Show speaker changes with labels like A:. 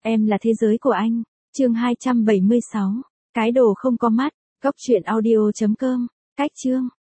A: Em là thế giới của anh. Chương 276. Cái đồ không có mắt. Cốc truyện audio.com. Cách chương.